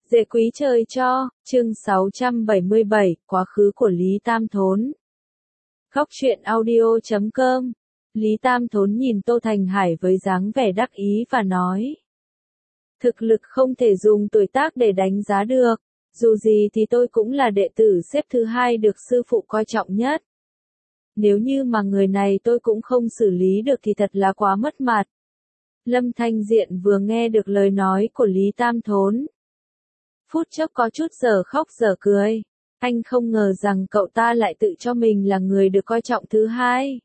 Dễ quý trời cho, chương 677, quá khứ của Lý Tam Thốn. Góc truyện audio.com. Lý Tam Thốn nhìn Tô Thành Hải với dáng vẻ đắc ý và nói. Thực lực không thể dùng tuổi tác để đánh giá được, dù gì thì tôi cũng là đệ tử xếp thứ hai được sư phụ coi trọng nhất. Nếu như mà người này tôi cũng không xử lý được thì thật là quá mất mặt. Lâm Thanh Diện vừa nghe được lời nói của Lý Tam Thốn. Phút chốc có chút giờ khóc giờ cười. Anh không ngờ rằng cậu ta lại tự cho mình là người được coi trọng thứ hai.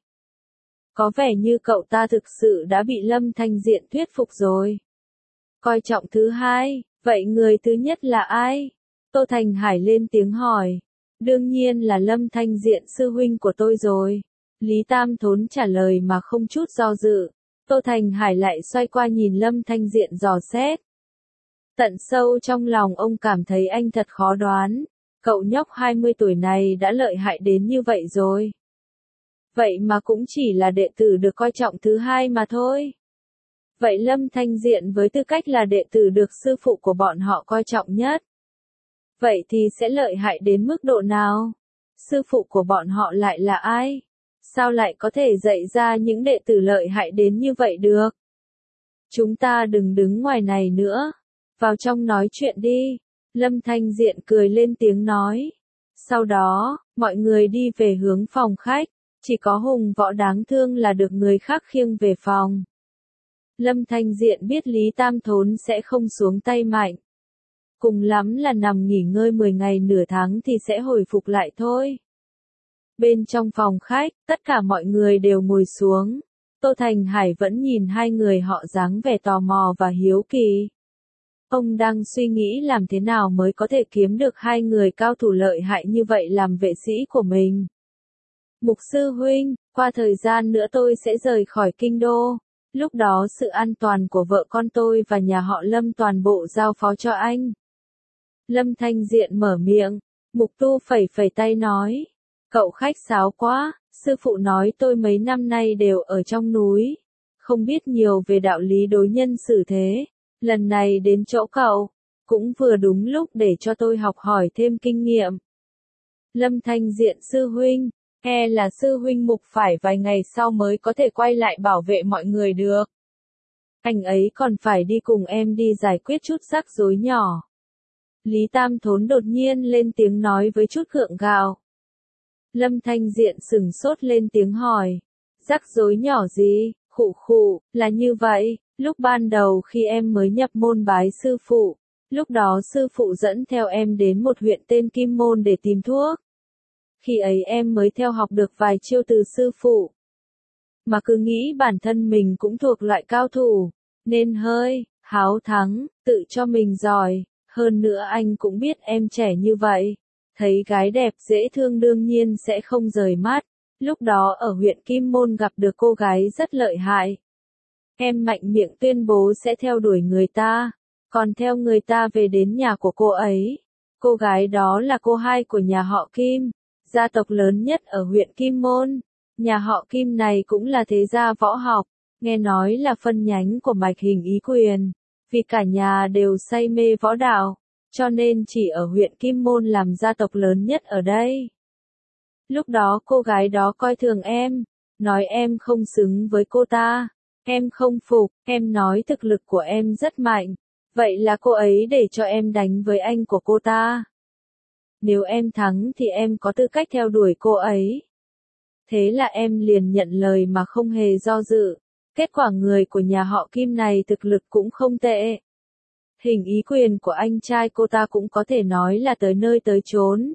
Có vẻ như cậu ta thực sự đã bị Lâm Thanh Diện thuyết phục rồi. Coi trọng thứ hai, vậy người thứ nhất là ai? Tô Thành Hải lên tiếng hỏi. Đương nhiên là Lâm Thanh Diện sư huynh của tôi rồi. Lý Tam Thốn trả lời mà không chút do dự. Tô Thành Hải lại xoay qua nhìn Lâm Thanh Diện dò xét. Tận sâu trong lòng ông cảm thấy anh thật khó đoán. Cậu nhóc 20 tuổi này đã lợi hại đến như vậy rồi. Vậy mà cũng chỉ là đệ tử được coi trọng thứ hai mà thôi. Vậy Lâm Thanh Diện với tư cách là đệ tử được sư phụ của bọn họ coi trọng nhất. Vậy thì sẽ lợi hại đến mức độ nào? Sư phụ của bọn họ lại là ai? Sao lại có thể dạy ra những đệ tử lợi hại đến như vậy được? Chúng ta đừng đứng ngoài này nữa. Vào trong nói chuyện đi. Lâm Thanh Diện cười lên tiếng nói. Sau đó, mọi người đi về hướng phòng khách. Chỉ có Hùng Võ đáng thương là được người khác khiêng về phòng. Lâm Thanh Diện biết Lý Tam Thốn sẽ không xuống tay mạnh. Cùng lắm là nằm nghỉ ngơi 10 ngày nửa tháng thì sẽ hồi phục lại thôi. Bên trong phòng khách, tất cả mọi người đều ngồi xuống. Tô Thành Hải vẫn nhìn hai người họ dáng vẻ tò mò và hiếu kỳ. Ông đang suy nghĩ làm thế nào mới có thể kiếm được hai người cao thủ lợi hại như vậy làm vệ sĩ của mình. Mục sư huynh, qua thời gian nữa tôi sẽ rời khỏi kinh đô. Lúc đó sự an toàn của vợ con tôi và nhà họ Lâm toàn bộ giao phó cho anh. Lâm Thanh Diện mở miệng, Mục Tu phẩy phẩy tay nói. Cậu khách sáo quá, sư phụ nói tôi mấy năm nay đều ở trong núi. Không biết nhiều về đạo lý đối nhân xử thế. Lần này đến chỗ cậu, cũng vừa đúng lúc để cho tôi học hỏi thêm kinh nghiệm. Lâm Thanh Diện sư huynh, e là sư huynh Mục phải vài ngày sau mới có thể quay lại bảo vệ mọi người được. Anh ấy còn phải đi cùng em đi giải quyết chút rắc rối nhỏ. Lý Tam Thốn đột nhiên lên tiếng nói với chút gượng gạo. Lâm Thanh Diện sừng sốt lên tiếng hỏi. Rắc rối nhỏ gì? Khụ khụ, là như vậy. Lúc ban đầu khi em mới nhập môn bái sư phụ, lúc đó sư phụ dẫn theo em đến một huyện tên Kim Môn để tìm thuốc. Khi ấy em mới theo học được vài chiêu từ sư phụ. Mà cứ nghĩ bản thân mình cũng thuộc loại cao thủ, nên hơi háo thắng, tự cho mình giỏi. Hơn nữa anh cũng biết em trẻ như vậy. Thấy gái đẹp dễ thương đương nhiên sẽ không rời mắt. Lúc đó ở huyện Kim Môn gặp được cô gái rất lợi hại. Em mạnh miệng tuyên bố sẽ theo đuổi người ta, còn theo người ta về đến nhà của cô ấy. Cô gái đó là cô hai của nhà họ Kim, gia tộc lớn nhất ở huyện Kim Môn. Nhà họ Kim này cũng là thế gia võ học, nghe nói là phân nhánh của Mạch Hình Ý Quyền. Vì cả nhà đều say mê võ đạo, cho nên chỉ ở huyện Kim Môn làm gia tộc lớn nhất ở đây. Lúc đó cô gái đó coi thường em, nói em không xứng với cô ta. Em không phục, em nói thực lực của em rất mạnh. Vậy là cô ấy để cho em đánh với anh của cô ta. Nếu em thắng thì em có tư cách theo đuổi cô ấy. Thế là em liền nhận lời mà không hề do dự. Kết quả người của nhà họ Kim này thực lực cũng không tệ. Hình Ý Quyền của anh trai cô ta cũng có thể nói là tới nơi tới chốn.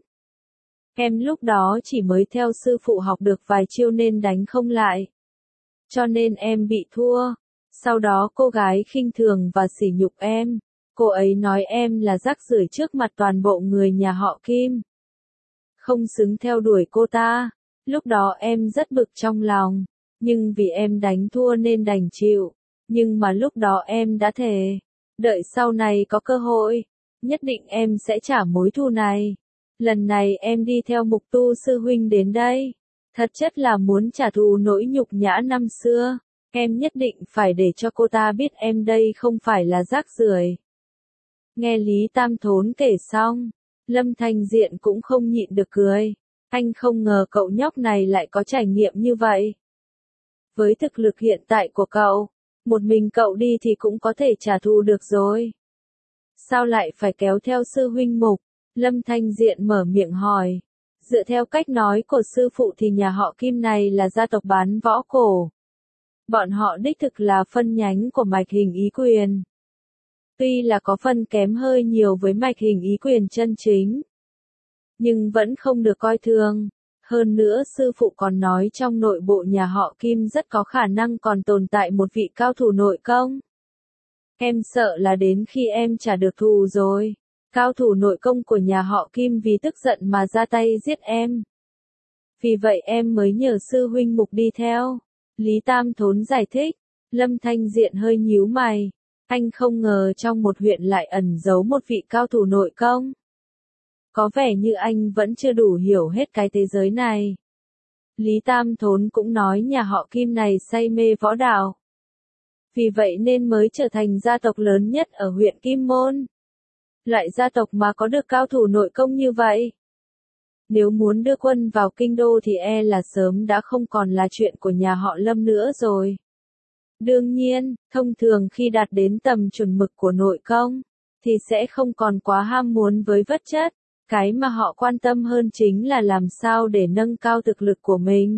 Em lúc đó chỉ mới theo sư phụ học được vài chiêu nên đánh không lại. Cho nên em bị thua. Sau đó cô gái khinh thường và sỉ nhục em. Cô ấy nói em là rác rưởi trước mặt toàn bộ người nhà họ Kim. Không xứng theo đuổi cô ta. Lúc đó em rất bực trong lòng. Nhưng vì em đánh thua nên đành chịu. Nhưng mà lúc đó em đã thề. Đợi sau này có cơ hội. Nhất định em sẽ trả mối thù này. Lần này em đi theo Mục Tu sư huynh đến đây. Thật chất là muốn trả thù nỗi nhục nhã năm xưa. Em nhất định phải để cho cô ta biết em đây không phải là rác rưởi. Nghe Lý Tam Thốn kể xong, Lâm Thanh Diện cũng không nhịn được cười. Anh không ngờ cậu nhóc này lại có trải nghiệm như vậy. Với thực lực hiện tại của cậu, một mình cậu đi thì cũng có thể trả thù được rồi. Sao lại phải kéo theo sư huynh Mục? Lâm Thanh Diện mở miệng hỏi. Dựa theo cách nói của sư phụ thì nhà họ Kim này là gia tộc bán võ cổ. Bọn họ đích thực là phân nhánh của mạch hình ý quyền. Tuy là có phân kém hơi nhiều với mạch hình ý quyền chân chính, nhưng vẫn không được coi thường. Hơn nữa sư phụ còn nói trong nội bộ nhà họ Kim rất có khả năng còn tồn tại một vị cao thủ nội công. Em sợ là đến khi em trả được thù rồi, cao thủ nội công của nhà họ Kim vì tức giận mà ra tay giết em. Vì vậy em mới nhờ sư huynh Mục đi theo. Lý Tam Thốn giải thích. Lâm Thanh Diện hơi nhíu mày. Anh không ngờ trong một huyện lại ẩn giấu một vị cao thủ nội công. Có vẻ như anh vẫn chưa đủ hiểu hết cái thế giới này. Lý Tam Thốn cũng nói nhà họ Kim này say mê võ đạo. Vì vậy nên mới trở thành gia tộc lớn nhất ở huyện Kim Môn. Loại gia tộc mà có được cao thủ nội công như vậy. Nếu muốn đưa quân vào kinh đô thì e là sớm đã không còn là chuyện của nhà họ Lâm nữa rồi. Đương nhiên, thông thường khi đạt đến tầm chuẩn mực của nội công, thì sẽ không còn quá ham muốn với vật chất. Cái mà họ quan tâm hơn chính là làm sao để nâng cao thực lực của mình.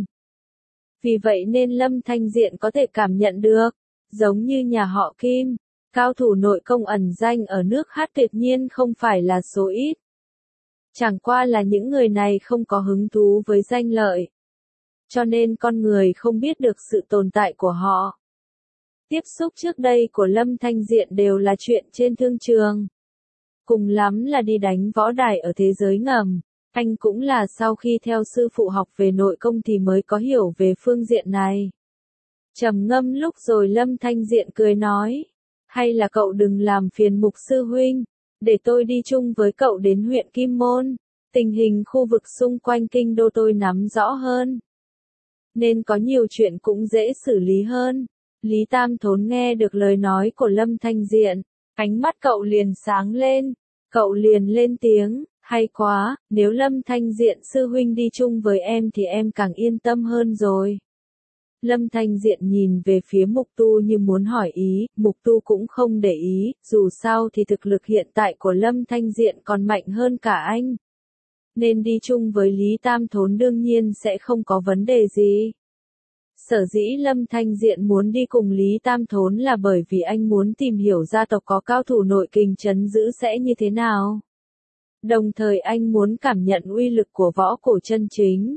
Vì vậy nên Lâm Thanh Diện có thể cảm nhận được, giống như nhà họ Kim, cao thủ nội công ẩn danh ở nước Hát tuyệt nhiên không phải là số ít. Chẳng qua là những người này không có hứng thú với danh lợi. Cho nên con người không biết được sự tồn tại của họ. Tiếp xúc trước đây của Lâm Thanh Diện đều là chuyện trên thương trường. Cùng lắm là đi đánh võ đài ở thế giới ngầm. Anh cũng là sau khi theo sư phụ học về nội công thì mới có hiểu về phương diện này. Trầm ngâm lúc rồi Lâm Thanh Diện cười nói. Hay là cậu đừng làm phiền Mục sư huynh, để tôi đi chung với cậu đến huyện Kim Môn. Tình hình khu vực xung quanh kinh đô tôi nắm rõ hơn, nên có nhiều chuyện cũng dễ xử lý hơn. Lý Tam Thốn nghe được lời nói của Lâm Thanh Diện, ánh mắt cậu liền sáng lên. Cậu liền lên tiếng, hay quá, nếu Lâm Thanh Diện sư huynh đi chung với em thì em càng yên tâm hơn rồi. Lâm Thanh Diện nhìn về phía Mục Tu như muốn hỏi ý, Mục Tu cũng không để ý, dù sao thì thực lực hiện tại của Lâm Thanh Diện còn mạnh hơn cả anh. Nên đi chung với Lý Tam Thốn đương nhiên sẽ không có vấn đề gì. Sở dĩ Lâm Thanh Diện muốn đi cùng Lý Tam Thốn là bởi vì anh muốn tìm hiểu gia tộc có cao thủ nội kình trấn giữ sẽ như thế nào. Đồng thời anh muốn cảm nhận uy lực của võ cổ chân chính.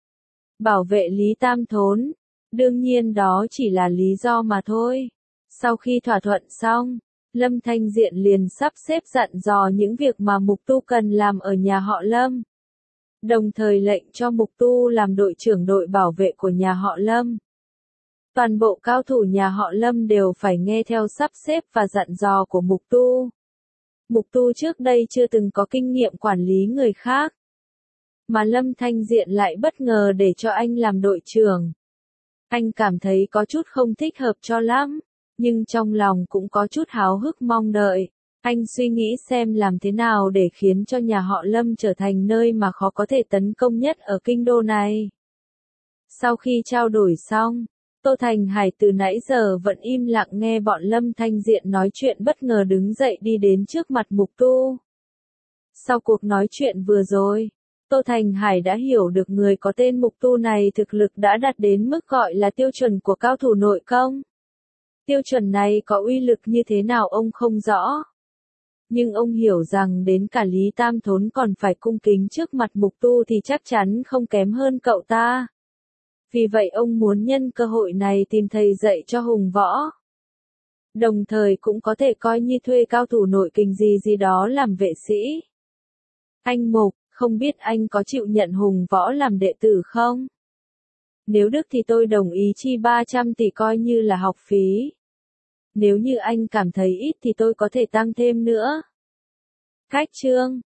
Bảo vệ Lý Tam Thốn. Đương nhiên đó chỉ là lý do mà thôi. Sau khi thỏa thuận xong, Lâm Thanh Diện liền sắp xếp dặn dò những việc mà Mục Tu cần làm ở nhà họ Lâm. Đồng thời lệnh cho Mục Tu làm đội trưởng đội bảo vệ của nhà họ Lâm. Toàn bộ cao thủ nhà họ Lâm đều phải nghe theo sắp xếp và dặn dò của Mục Tu. Mục Tu trước đây chưa từng có kinh nghiệm quản lý người khác. Mà Lâm Thanh Diện lại bất ngờ để cho anh làm đội trưởng. Anh cảm thấy có chút không thích hợp cho lắm, nhưng trong lòng cũng có chút háo hức mong đợi. Anh suy nghĩ xem làm thế nào để khiến cho nhà họ Lâm trở thành nơi mà khó có thể tấn công nhất ở kinh đô này. Sau khi trao đổi xong, Tô Thành Hải từ nãy giờ vẫn im lặng nghe bọn Lâm Thanh Diện nói chuyện bất ngờ đứng dậy đi đến trước mặt Mục Tu. Sau cuộc nói chuyện vừa rồi, Tô Thành Hải đã hiểu được người có tên Mục Tu này thực lực đã đạt đến mức gọi là tiêu chuẩn của cao thủ nội công. Tiêu chuẩn này có uy lực như thế nào ông không rõ. Nhưng ông hiểu rằng đến cả Lý Tam Thốn còn phải cung kính trước mặt Mục Tu thì chắc chắn không kém hơn cậu ta. Vì vậy ông muốn nhân cơ hội này tìm thầy dạy cho hùng võ. Đồng thời cũng có thể coi như thuê cao thủ nội kình gì đó làm vệ sĩ. Anh Mục, không biết anh có chịu nhận hùng võ làm đệ tử không? Nếu được thì tôi đồng ý chi 300 tỷ coi như là học phí. Nếu như anh cảm thấy ít thì tôi có thể tăng thêm nữa. Cách chương